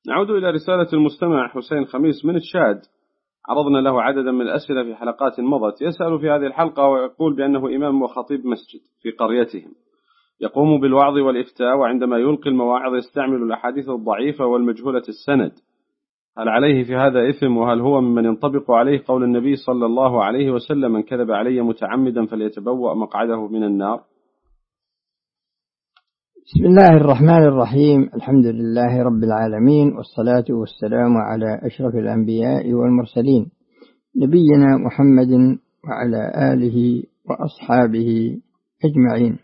نعود إلى رسالة المستمع حسين خميس من الشاد. عرضنا له عددا من الأسئلة في حلقات مضت. يسأل في هذه الحلقة ويقول بأنه إمام وخطيب مسجد في قريتهم، يقوم بالوعظ والإفتاء، وعندما يلقي المواعظ يستعمل الأحاديث الضعيفة والمجهولة السند. هل عليه في هذا إثم؟ وهل هو ممن ينطبق عليه قول النبي صلى الله عليه وسلم: من كذب علي متعمدا فليتبوأ مقعده من النار؟ بسم الله الرحمن الرحيم. الحمد لله رب العالمين، والصلاة والسلام على أشرف الأنبياء والمرسلين، نبينا محمد وعلى آله وأصحابه أجمعين.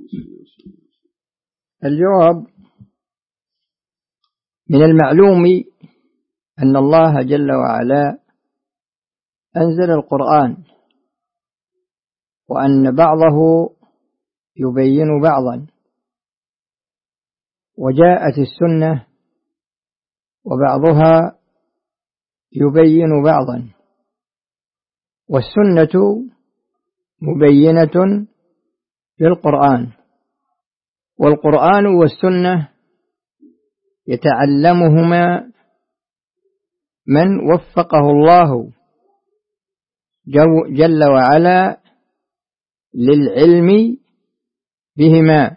الجواب: من المعلوم أن الله جل وعلا أنزل القرآن، وأن بعضه يبين بعضا، وجاءت السنة وبعضها يبين بعضا، والسنة مبينة للقرآن، والقرآن والسنة يتعلمهما من وفقه الله جل وعلا للعلم بهما.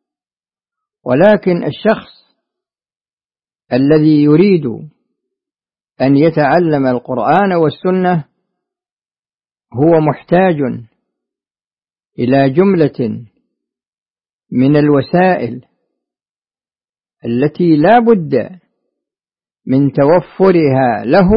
ولكن الشخص الذي يريد أن يتعلم القرآن والسنة هو محتاج إلى جملة من الوسائل التي لا بد من توفرها له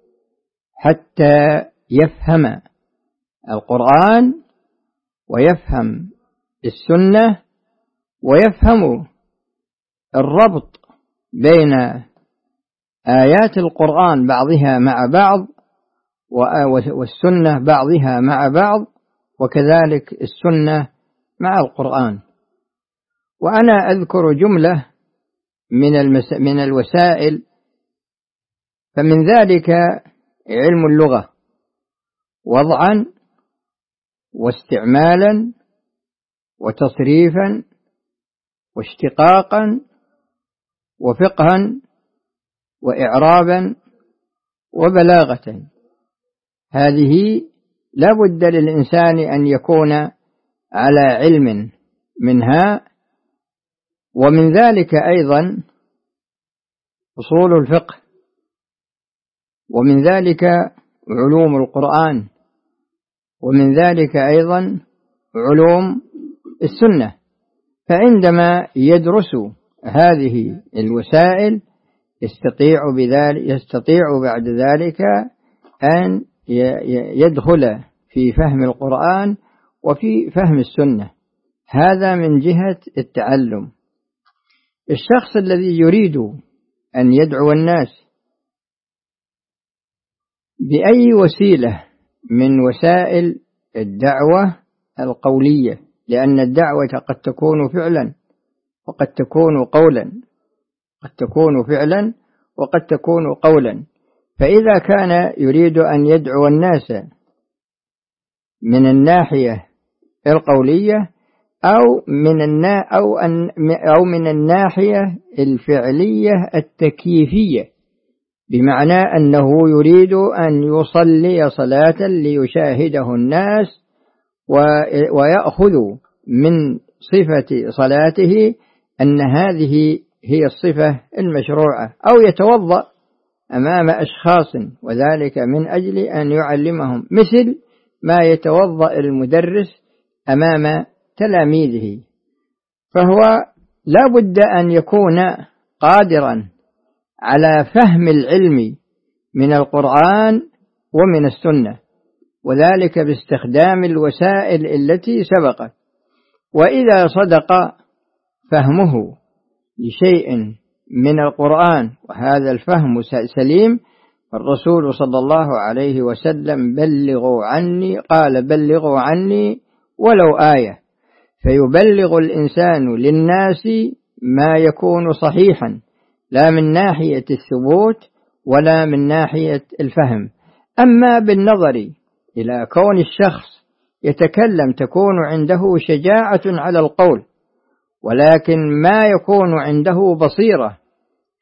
حتى يفهم القرآن ويفهم السنة ويفهم الربط بين آيات القرآن بعضها مع بعض والسنة بعضها مع بعض، وكذلك السنة مع القرآن. وأنا أذكر جملة من الوسائل، فمن ذلك علم اللغة وضعا واستعمالا وتصريفا واشتقاقا وفقها وإعرابا وبلاغة. هذه لا بد للإنسان أن يكون على علم منها. ومن ذلك أيضا أصول الفقه، ومن ذلك علوم القرآن، ومن ذلك أيضا علوم السنة. فعندما يدرس هذه الوسائل يستطيع بعد ذلك أن يدخل في فهم القرآن وفي فهم السنة. هذا من جهة التعلم. الشخص الذي يريد أن يدعو الناس بأي وسيلة من وسائل الدعوة القولية، لأن الدعوة قد تكون فعلا وقد تكون قولا، قد تكون فعلا وقد تكون قولا. فإذا كان يريد أن يدعو الناس من الناحية القولية أو من الناحية الفعلية التكييفية، بمعنى أنه يريد أن يصلي صلاة ليشاهده الناس ويأخذ من صفة صلاته أن هذه هي الصفة المشروعة، أو يتوضأ أمام أشخاص وذلك من أجل أن يعلمهم، مثل ما يتوضأ المدرس أمام تلاميذه. فهو لا بد أن يكون قادرا على فهم العلم من القرآن ومن السنة، وذلك باستخدام الوسائل التي سبقت. وإذا صدق فهمه لشيء من القرآن وهذا الفهم سليم، الرسول صلى الله عليه وسلم قال بلغوا عني ولو آية، فيبلغ الإنسان للناس ما يكون صحيحا، لا من ناحية الثبوت ولا من ناحية الفهم. أما بالنظر إلى كون الشخص يتكلم تكون عنده شجاعة على القول، ولكن ما يكون عنده بصيرة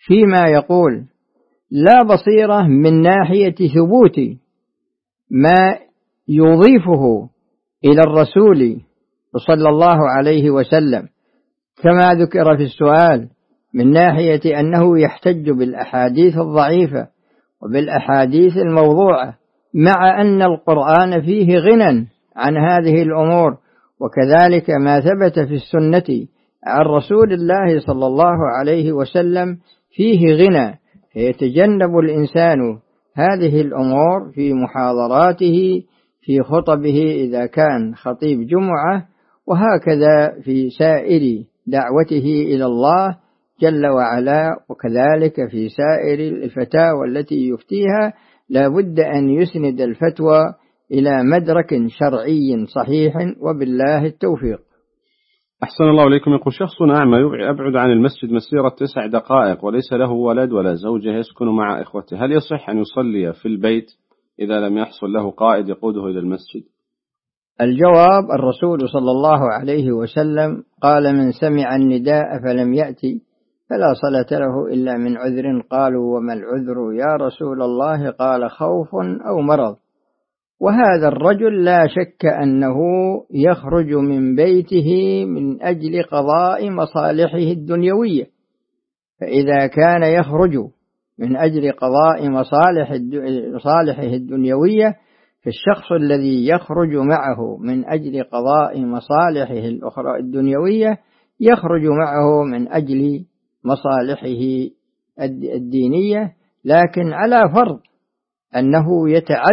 فيما يقول، لا بصيرة من ناحية ثبوت ما يضيفه إلى الرسول صلى الله عليه وسلم كما ذكر في السؤال، من ناحية أنه يحتج بالأحاديث الضعيفة وبالأحاديث الموضوعة، مع أن القرآن فيه غنى عن هذه الأمور، وكذلك ما ثبت في السنة عن رسول الله صلى الله عليه وسلم فيه غنى، فيتجنب الإنسان هذه الأمور في محاضراته، في خطبه إذا كان خطيب جمعة، وهكذا في سائر دعوته إلى الله جل وعلا، وكذلك في سائر الفتاوى التي يفتيها لا بد أن يسند الفتوى إلى مدرك شرعي صحيح، وبالله التوفيق. أحسن الله إليكم. يقول شخص أعمى يبعد عن المسجد مسيرة 9 دقائق وليس له ولد ولا زوجة يسكن مع إخوته، هل يصح أن يصلي في البيت إذا لم يحصل له قائد يقوده إلى المسجد؟ الجواب: الرسول صلى الله عليه وسلم قال: من سمع النداء فلم يأتي فلا صلاة له إلا من عذر. قالوا: وما العذر يا رسول الله؟ قال: خوف أو مرض. وهذا الرجل لا شك أنه يخرج من بيته من أجل قضاء مصالحه الدنيوية، فإذا كان يخرج من أجل قضاء مصالحه الدنيوية، فالشخص الذي يخرج معه من أجل قضاء مصالحه الأخرى الدنيوية يخرج معه من أجل مصالحه الدينية، لكن على فرض أنه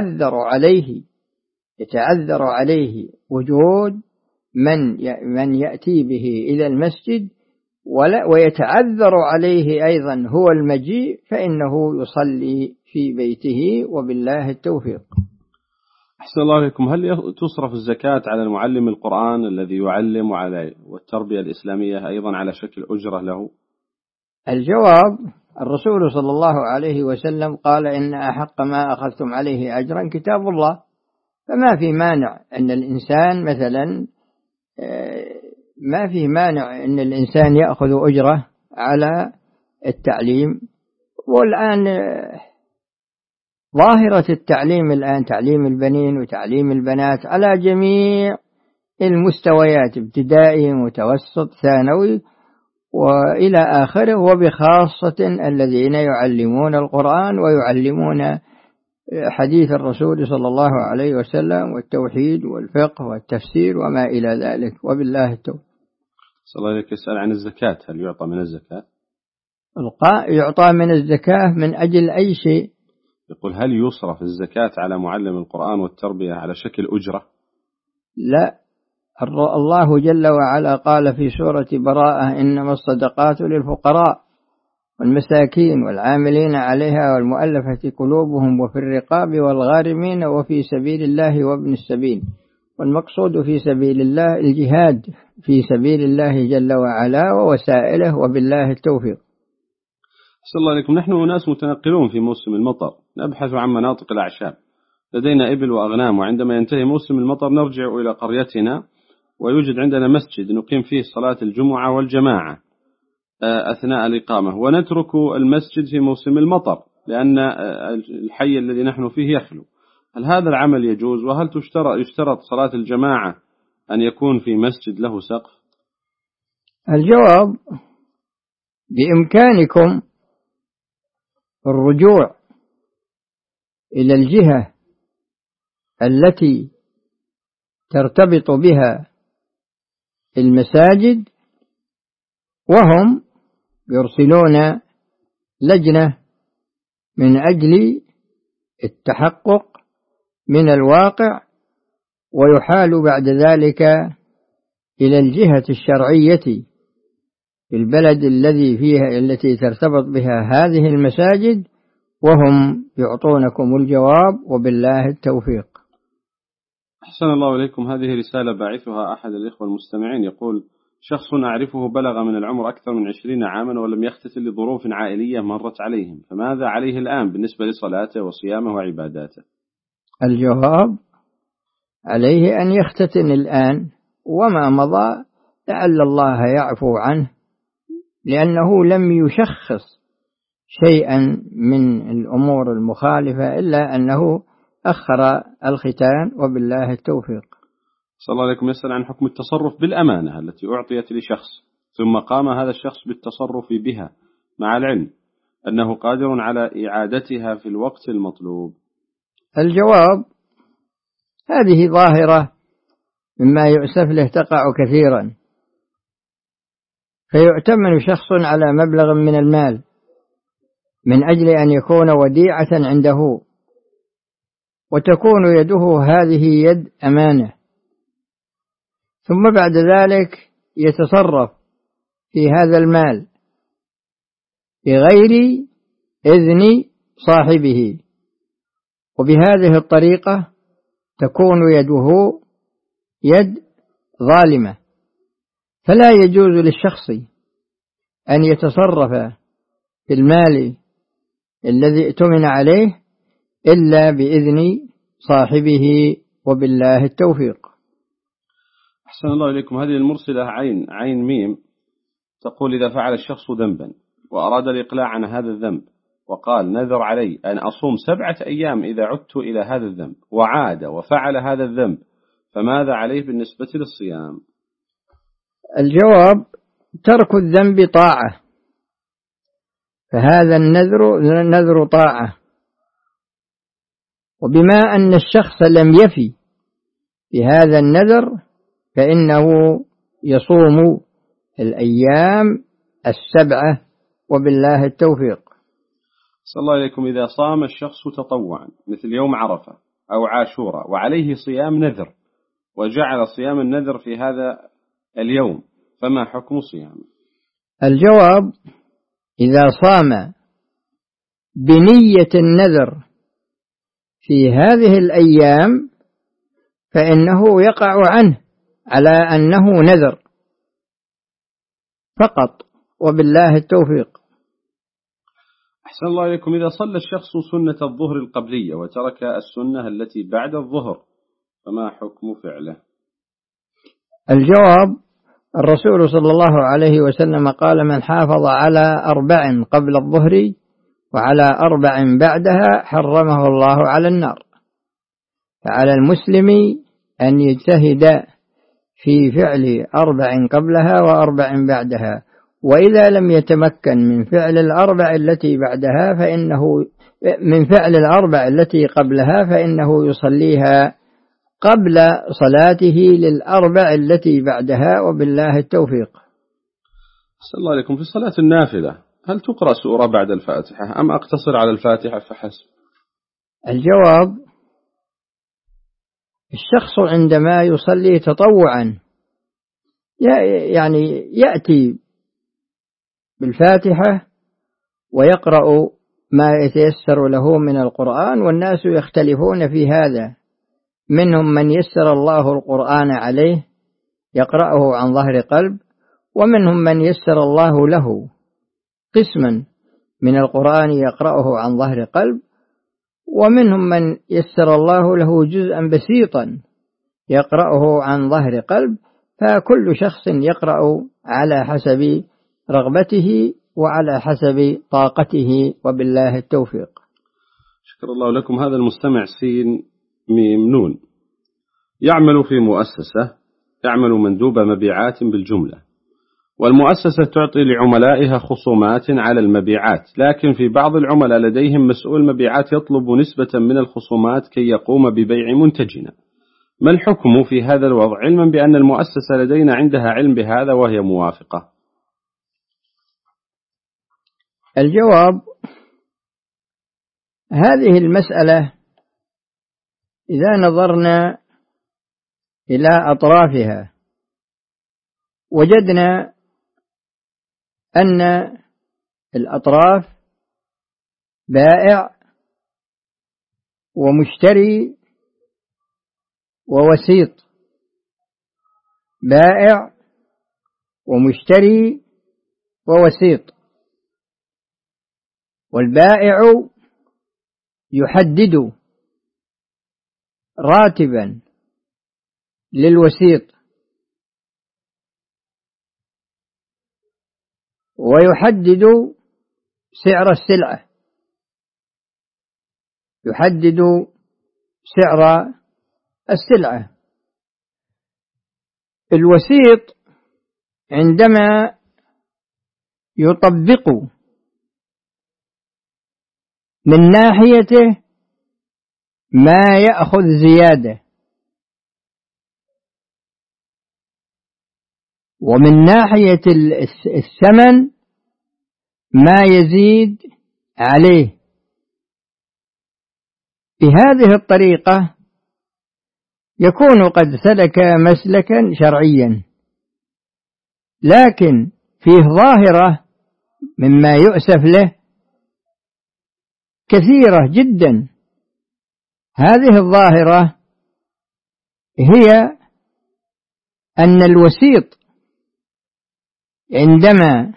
يتعذر عليه وجود من يأتي به إلى المسجد، ويتعذر عليه أيضا هو المجيء، فإنه يصلي في بيته، وبالله التوفيق. أحسن الله عليكم. هل تصرف الزكاة على المعلم القرآن الذي يعلم والتربية الإسلامية أيضا على شكل أجرة له؟ الجواب: الرسول صلى الله عليه وسلم قال: إن أحق ما أخذتم عليه أجرا كتاب الله. فما في مانع أن الإنسان مثلا أن الإنسان يأخذ أجرة على التعليم. والآن ظاهرة التعليم الآن تعليم البنين وتعليم البنات على جميع المستويات، ابتدائي متوسط ثانوي وإلى آخره، وبخاصة الذين يعلمون القرآن ويعلمون حديث الرسول صلى الله عليه وسلم والتوحيد والفقه والتفسير وما إلى ذلك، وبالله التوفيق. صلى الله عليه يسأل عن الزكاة، هل يعطى من الزكاة؟ يعطى من الزكاة من أجل أي شيء؟ يقول: هل يصرف الزكاة على معلم القرآن والتربية على شكل أجرة؟ لا، الله جل وعلا قال في سورة براءة: إنما الصدقات للفقراء والمساكين والعاملين عليها والمؤلفة قلوبهم وفي الرقاب والغارمين وفي سبيل الله وابن السبيل. والمقصود في سبيل الله الجهاد في سبيل الله جل وعلا ووسائله، وبالله التوفيق. صلى الله عليكم. نحن ناس متنقلون في موسم المطر، نبحث عن مناطق الأعشاب، لدينا إبل وأغنام، وعندما ينتهي موسم المطر نرجع إلى قريتنا، ويوجد عندنا مسجد نقيم فيه صلاة الجمعة والجماعة أثناء الإقامة، ونترك المسجد في موسم المطر لأن الحي الذي نحن فيه يخلو. هل هذا العمل يجوز؟ وهل يشترط صلاة الجماعة أن يكون في مسجد له سقف؟ الجواب: بإمكانكم الرجوع إلى الجهة التي ترتبط بها المساجد، وهم يرسلون لجنة من أجل التحقق من الواقع، ويحال بعد ذلك إلى الجهة الشرعية في البلد التي ترتبط بها هذه المساجد، وهم يعطونكم الجواب، وبالله التوفيق. أحسن الله إليكم. هذه رسالة باعثها أحد الإخوة المستمعين، يقول: شخص أعرفه بلغ من العمر أكثر من 20 عاما ولم يختتن لظروف عائلية مرت عليهم، فماذا عليه الآن بالنسبة لصلاته وصيامه وعباداته؟ الجواب: عليه أن يختتن الآن، وما مضى لعل الله يعفو عنه، لأنه لم يشخص شيئا من الأمور المخالفة، إلا أنه أخر الختان، وبالله التوفيق. صلى الله عليكم. يسأل عن حكم التصرف بالأمانة التي أعطيت لشخص ثم قام هذا الشخص بالتصرف بها مع العلم أنه قادر على إعادتها في الوقت المطلوب. الجواب: هذه ظاهرة مما يؤسف له تقع كثيرا، فيؤتمن شخص على مبلغ من المال من أجل أن يكون وديعة عنده، وتكون يده هذه يد أمانة، ثم بعد ذلك يتصرف في هذا المال بغير إذن صاحبه، وبهذه الطريقة تكون يده يد ظالمة. فلا يجوز للشخص أن يتصرف في المال الذي ائتمن عليه إلا بإذن صاحبه، وبالله التوفيق. أحسن الله إليكم. هذه المرسلة عين ميم تقول: إذا فعل الشخص ذنبا وأراد الإقلاع عن هذا الذنب وقال: نذر علي أن أصوم 7 أيام إذا عدت إلى هذا الذنب، وعاد وفعل هذا الذنب، فماذا عليه بالنسبة للصيام؟ الجواب: ترك الذنب طاعة، فهذا النذر طاعة، وبما أن الشخص لم يفي بهذا النذر فإنه يصوم الأيام 7، وبالله التوفيق. صلى الله عليكم. إذا صام الشخص تطوعا مثل يوم عرفة أو عاشوراء وعليه صيام نذر، وجعل صيام النذر في هذا اليوم، فما حكم صيامه؟ الجواب: إذا صام بنية النذر في هذه الأيام فإنه يقع عنه على أنه نذر فقط، وبالله التوفيق. أحسن الله إليكم. إذا صلى الشخص سنة الظهر القبلية وترك السنة التي بعد الظهر، فما حكم فعله؟ الجواب: الرسول صلى الله عليه وسلم قال: من حافظ على 4 قبل الظهر وعلى 4 بعدها حرمه الله على النار. فعلى المسلم أن يجتهد في فعل 4 قبلها و4 بعدها، وإذا لم يتمكن من فعل 4 التي بعدها من فعل 4 التي قبلها فإنه يصليها قبل صلاته لل4 التي بعدها، وبالله التوفيق. صلى الله عليكم. في صلاة النافلة هل تقرأ سورة بعد الفاتحة أم أقتصر على الفاتحة فحسب؟ الجواب: الشخص عندما يصلي تطوعا يعني يأتي بالفاتحة ويقرأ ما يتيسر له من القرآن، والناس يختلفون في هذا، منهم من يسر الله القرآن عليه يقرأه عن ظهر قلب، ومنهم من يسر الله له قسما من القرآن يقرأه عن ظهر قلب، ومنهم من يسر الله له جزءا بسيطا يقرأه عن ظهر قلب، فكل شخص يقرأ على حسب رغبته وعلى حسب طاقته، وبالله التوفيق. شكر الله لكم. هذا المستمع سين ميم نون يعمل في مؤسسة، يعمل مندوب مبيعات بالجملة، والمؤسسة تعطي لعملائها خصومات على المبيعات، لكن في بعض العملاء لديهم مسؤول مبيعات يطلب نسبة من الخصومات كي يقوم ببيع منتجنا. ما الحكم في هذا الوضع، علما بأن المؤسسة لدينا عندها علم بهذا وهي موافقة؟ الجواب: هذه المسألة إذا نظرنا إلى أطرافها وجدنا أن الأطراف بائع ومشتري ووسيط، بائع ومشتري ووسيط، والبائع يحدد راتبا للوسيط ويحدد سعر السلعة، يحدد سعر السلعة. الوسيط عندما يطبق من ناحيته ما يأخذ زيادة، ومن ناحية الثمن ما يزيد عليه. بهذه الطريقة يكون قد سلك مسلكا شرعيا، لكن فيه ظاهرة مما يؤسف له كثيرة جدا. هذه الظاهرة هي أن الوسيط عندما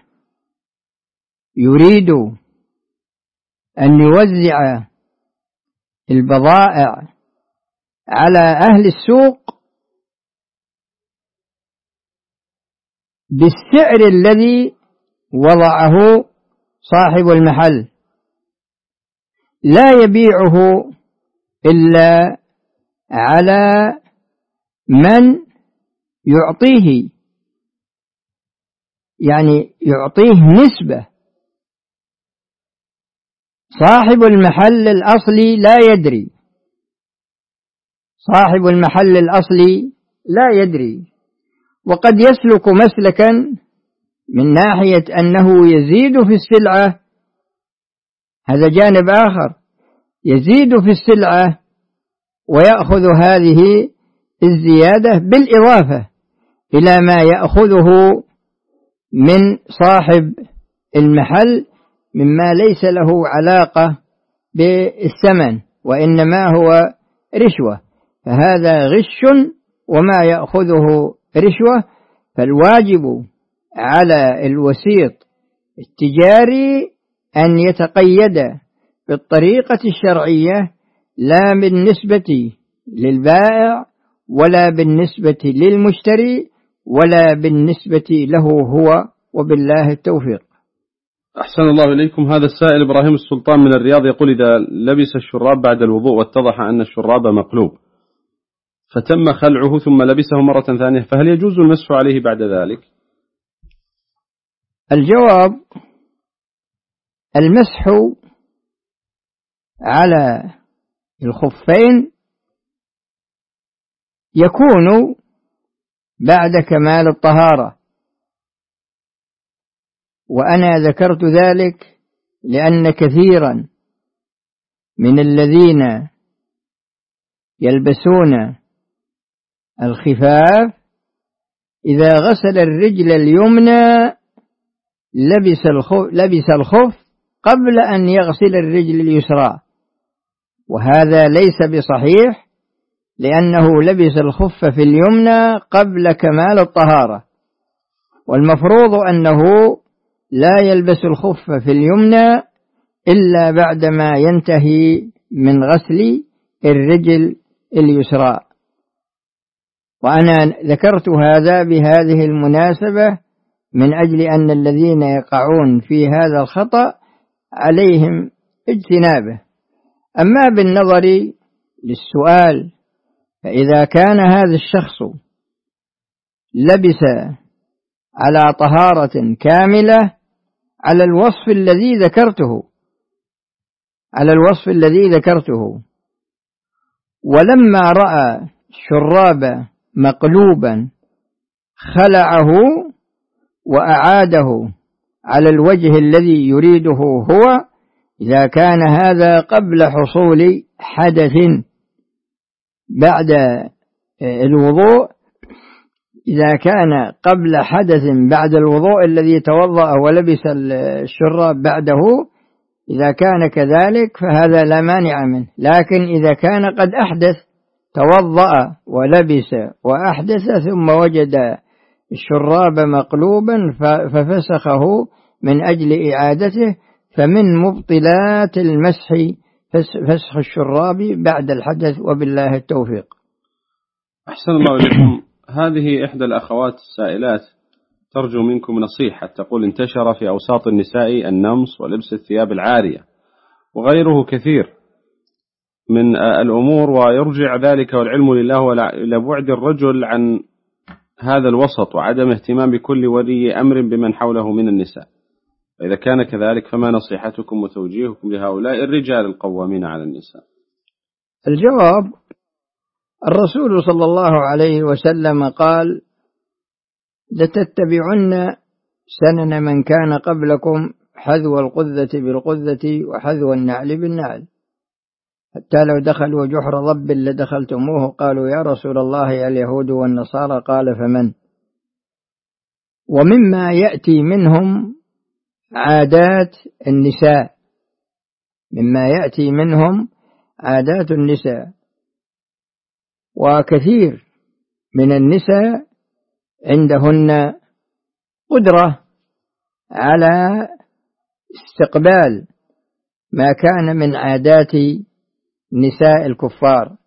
يريد أن يوزع البضائع على أهل السوق بالسعر الذي وضعه صاحب المحل، لا يبيعه إلا على من يعطيه، يعني يعطيه نسبة. صاحب المحل الأصلي لا يدري، صاحب المحل الأصلي لا يدري، وقد يسلك مسلكا من ناحية أنه يزيد في السلعة، هذا جانب آخر، يزيد في السلعة ويأخذ هذه الزيادة بالإضافة إلى ما يأخذه من صاحب المحل مما ليس له علاقة بالثمن، وإنما هو رشوة، فهذا غش وما يأخذه رشوة. فالواجب على الوسيط التجاري أن يتقيد بالطريقة الشرعية، لا بالنسبة للبائع ولا بالنسبة للمشتري ولا بالنسبة له هو، وبالله التوفيق. أحسن الله إليكم. هذا السائل إبراهيم السلطان من الرياض يقول: إذا لبس الشراب بعد الوضوء واتضح أن الشراب مقلوب فتم خلعه ثم لبسه مرة ثانية، فهل يجوز المسح عليه بعد ذلك؟ الجواب: المسح على الخفين يكون بعد كمال الطهارة، وأنا ذكرت ذلك لأن كثيرا من الذين يلبسون الخفاف إذا غسل الرجل اليمنى لبس الخف قبل أن يغسل الرجل اليسرى، وهذا ليس بصحيح، لأنه لبس الخف في اليمنى قبل كمال الطهارة، والمفروض أنه لا يلبس الخف في اليمنى إلا بعدما ينتهي من غسل الرجل اليسرى. وأنا ذكرت هذا بهذه المناسبة من أجل أن الذين يقعون في هذا الخطأ عليهم اجتنابه. أما بالنظر للسؤال، فإذا كان هذا الشخص لبس على طهارة كاملة على الوصف الذي ذكرته، ولما رأى الشراب مقلوبا خلعه وأعاده على الوجه الذي يريده هو، إذا كان هذا قبل حصول حدث بعد الوضوء، إذا كان قبل حدث بعد الوضوء الذي توضأ ولبس الشراب بعده، إذا كان كذلك فهذا لا مانع منه. لكن إذا كان قد أحدث، توضأ ولبس وأحدث ثم وجد الشراب مقلوبا ففسخه من أجل إعادته، فمن مبطلات المسح فسخ الشراب بعد الحدث، وبالله التوفيق. أحسن الله إليكم. هذه إحدى الأخوات السائلات ترجو منكم نصيحة. تقول انتشر في أوساط النساء النمص ولبس الثياب العارية وغيره كثير من الأمور، ويرجع ذلك والعلم لله إلى بعد الرجل عن هذا الوسط وعدم اهتمام بكل ولي أمر بمن حوله من النساء. فإذا كان كذلك فما نصيحتكم وتوجيهكم لهؤلاء الرجال القوامين على النساء؟ الجواب: الرسول صلى الله عليه وسلم قال: لتتبعن سنن من كان قبلكم حذو القذة بالقذة وحذو النعل بالنعل، حتى لو دخلوا جحر ضب لدخلتموه. قالوا: يا رسول الله اليهود والنصارى. قال: فمن؟ ومما يأتي منهم عادات النساء، مما يأتي منهم عادات النساء، وكثير من النساء عندهن قدرة على استقبال ما كان من عادات نساء الكفار،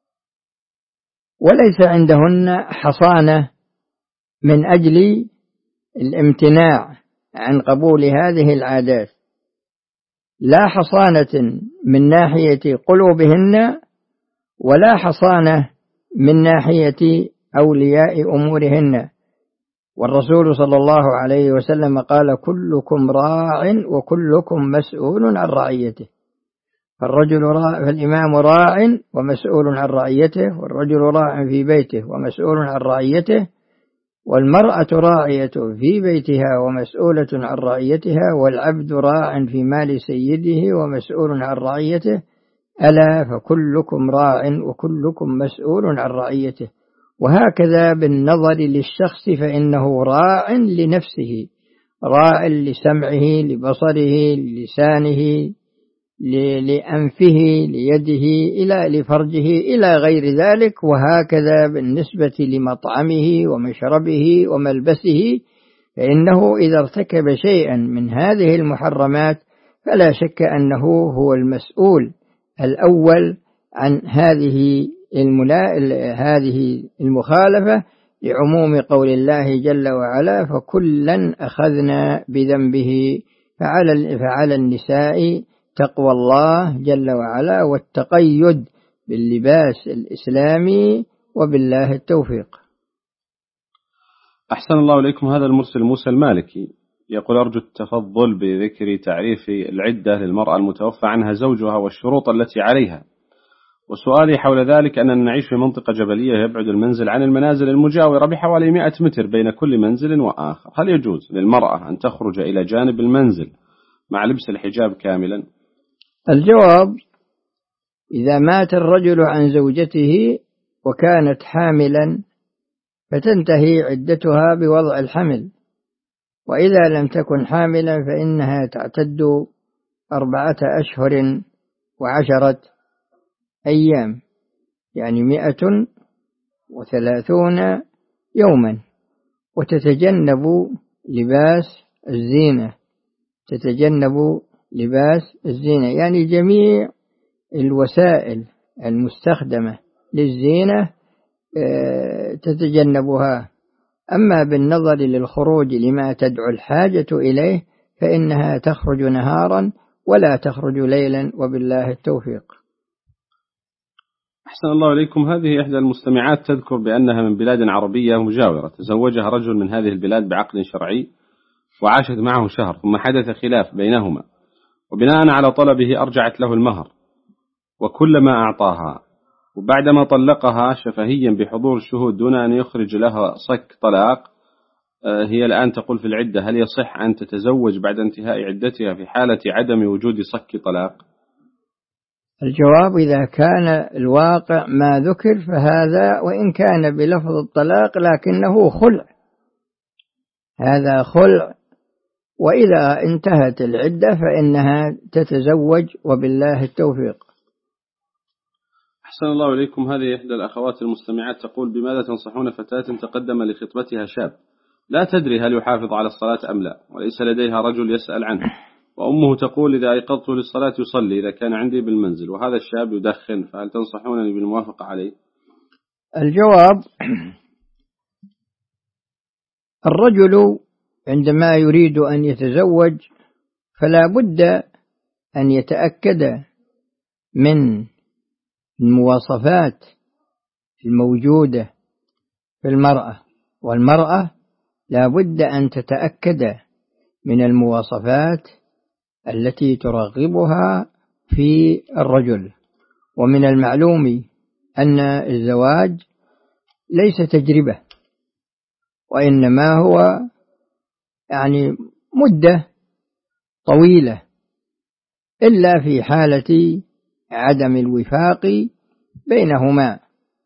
وليس عندهن حصانة من أجل الامتناع عن قبول هذه العادات، لا حصانة من ناحية قلوبهن ولا حصانة من ناحية أولياء أمورهن. والرسول صلى الله عليه وسلم قال: كلكم راع وكلكم مسؤول عن رعيته. فالإمام راع ومسؤول عن رعيته، والرجل راع في بيته ومسؤول عن رعيته، والمرأة راعية في بيتها ومسؤولة عن رعيتها، والعبد راع في مال سيده ومسؤول عن رعيته. ألا فكلكم راع وكلكم مسؤول عن رعيته. وهكذا بالنظر للشخص، فإنه راع لنفسه، راع لسمعه، لبصره، للسانه، لأنفه، ليده، إلى لفرجه، إلى غير ذلك. وهكذا بالنسبة لمطعمه ومشربه وملبسه، فإنه إذا ارتكب شيئا من هذه المحرمات فلا شك أنه هو المسؤول الأول عن هذه المخالفة، لعموم قول الله جل وعلا: فكلا أخذنا بذنبه. فعلى النساء تقوى الله جل وعلا والتقيد باللباس الإسلامي، وبالله التوفيق. أحسن الله إليكم. هذا المرسل موسى المالكي يقول: أرجو التفضل بذكر تعريف العدة للمرأة المتوفى عنها زوجها والشروط التي عليها. وسؤالي حول ذلك أننا نعيش في منطقة جبلية يبعد المنزل عن المنازل المجاورة بحوالي 100 متر بين كل منزل وآخر. هل يجوز للمرأة أن تخرج إلى جانب المنزل مع لبس الحجاب كاملا؟ الجواب: إذا مات الرجل عن زوجته وكانت حاملا فتنتهي عدتها بوضع الحمل، وإذا لم تكن حاملا فإنها تعتد 4 أشهر و10 أيام، يعني 130 يوما. وتتجنب لباس الزينة، يعني جميع الوسائل المستخدمة للزينة تتجنبها. أما بالنظر للخروج لما تدعو الحاجة إليه فإنها تخرج نهارا ولا تخرج ليلا، وبالله التوفيق. أحسن الله إليكم. هذه إحدى المستمعات تذكر بأنها من بلاد عربية مجاورة، تزوجها رجل من هذه البلاد بعقد شرعي وعاشت معه شهر، ثم حدث خلاف بينهما، وبناء على طلبه أرجعت له المهر وكل ما أعطاها، وبعدما طلقها شفهيا بحضور الشهود دون أن يخرج لها صك طلاق، هي الآن تقول في العدة: هل يصح أن تتزوج بعد انتهاء عدتها في حالة عدم وجود صك طلاق؟ الجواب: إذا كان الواقع ما ذكر فهذا، وإن كان بلفظ الطلاق لكنه خلع، هذا خلع. وإذا انتهت العدة فإنها تتزوج، وبالله التوفيق. أحسن الله إليكم. هذه إحدى الأخوات المستمعات تقول: بماذا تنصحون فتاة تقدم لخطبتها شاب لا تدري هل يحافظ على الصلاة أم لا، وليس لديها رجل يسأل عنه، وأمه تقول: إذا أيقظته للصلاة يصلي إذا كان عندي بالمنزل، وهذا الشاب يدخن، فهل تنصحونني بالموافقة عليه؟ الجواب: الرجل عندما يريد أن يتزوج فلا بد أن يتأكد من المواصفات الموجودة في المرأة، والمرأة لا بد أن تتأكد من المواصفات التي ترغبها في الرجل. ومن المعلوم أن الزواج ليس تجربة، وإنما هو مدة طويلة، إلا في حالة عدم الوفاق بينهما.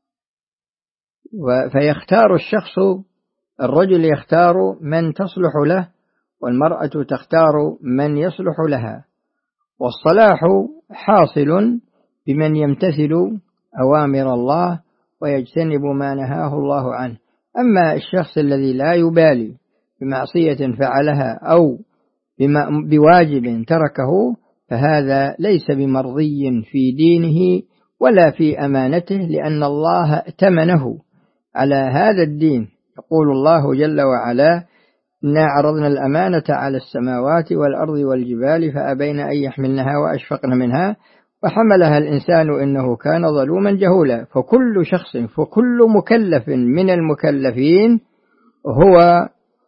فيختار الرجل يختار من تصلح له، والمرأة تختار من يصلح لها، والصلاح حاصل بمن يمتثل أوامر الله ويجتنب ما نهاه الله عنه. أما الشخص الذي لا يبالي بمعصية فعلها أو بواجب تركه فهذا ليس بمرضي في دينه ولا في أمانته، لأن الله ائتمنه على هذا الدين. يقول الله جل وعلا: إنا عرضنا الأمانة على السماوات والأرض والجبال فأبين أن يحملنها وأشفقن منها وحملها الإنسان إنه كان ظلوما جهولا. فكل مكلف من المكلفين هو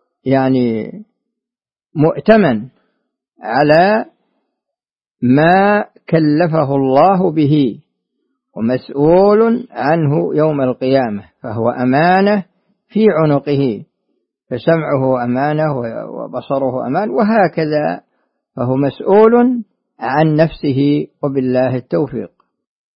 مؤتمن على ما كلفه الله به ومسؤول عنه يوم القيامة، فهو أمانة في عنقه، فسمعه أمانة وبصره أمانة، وهكذا فهو مسؤول عن نفسه، وبالله التوفيق.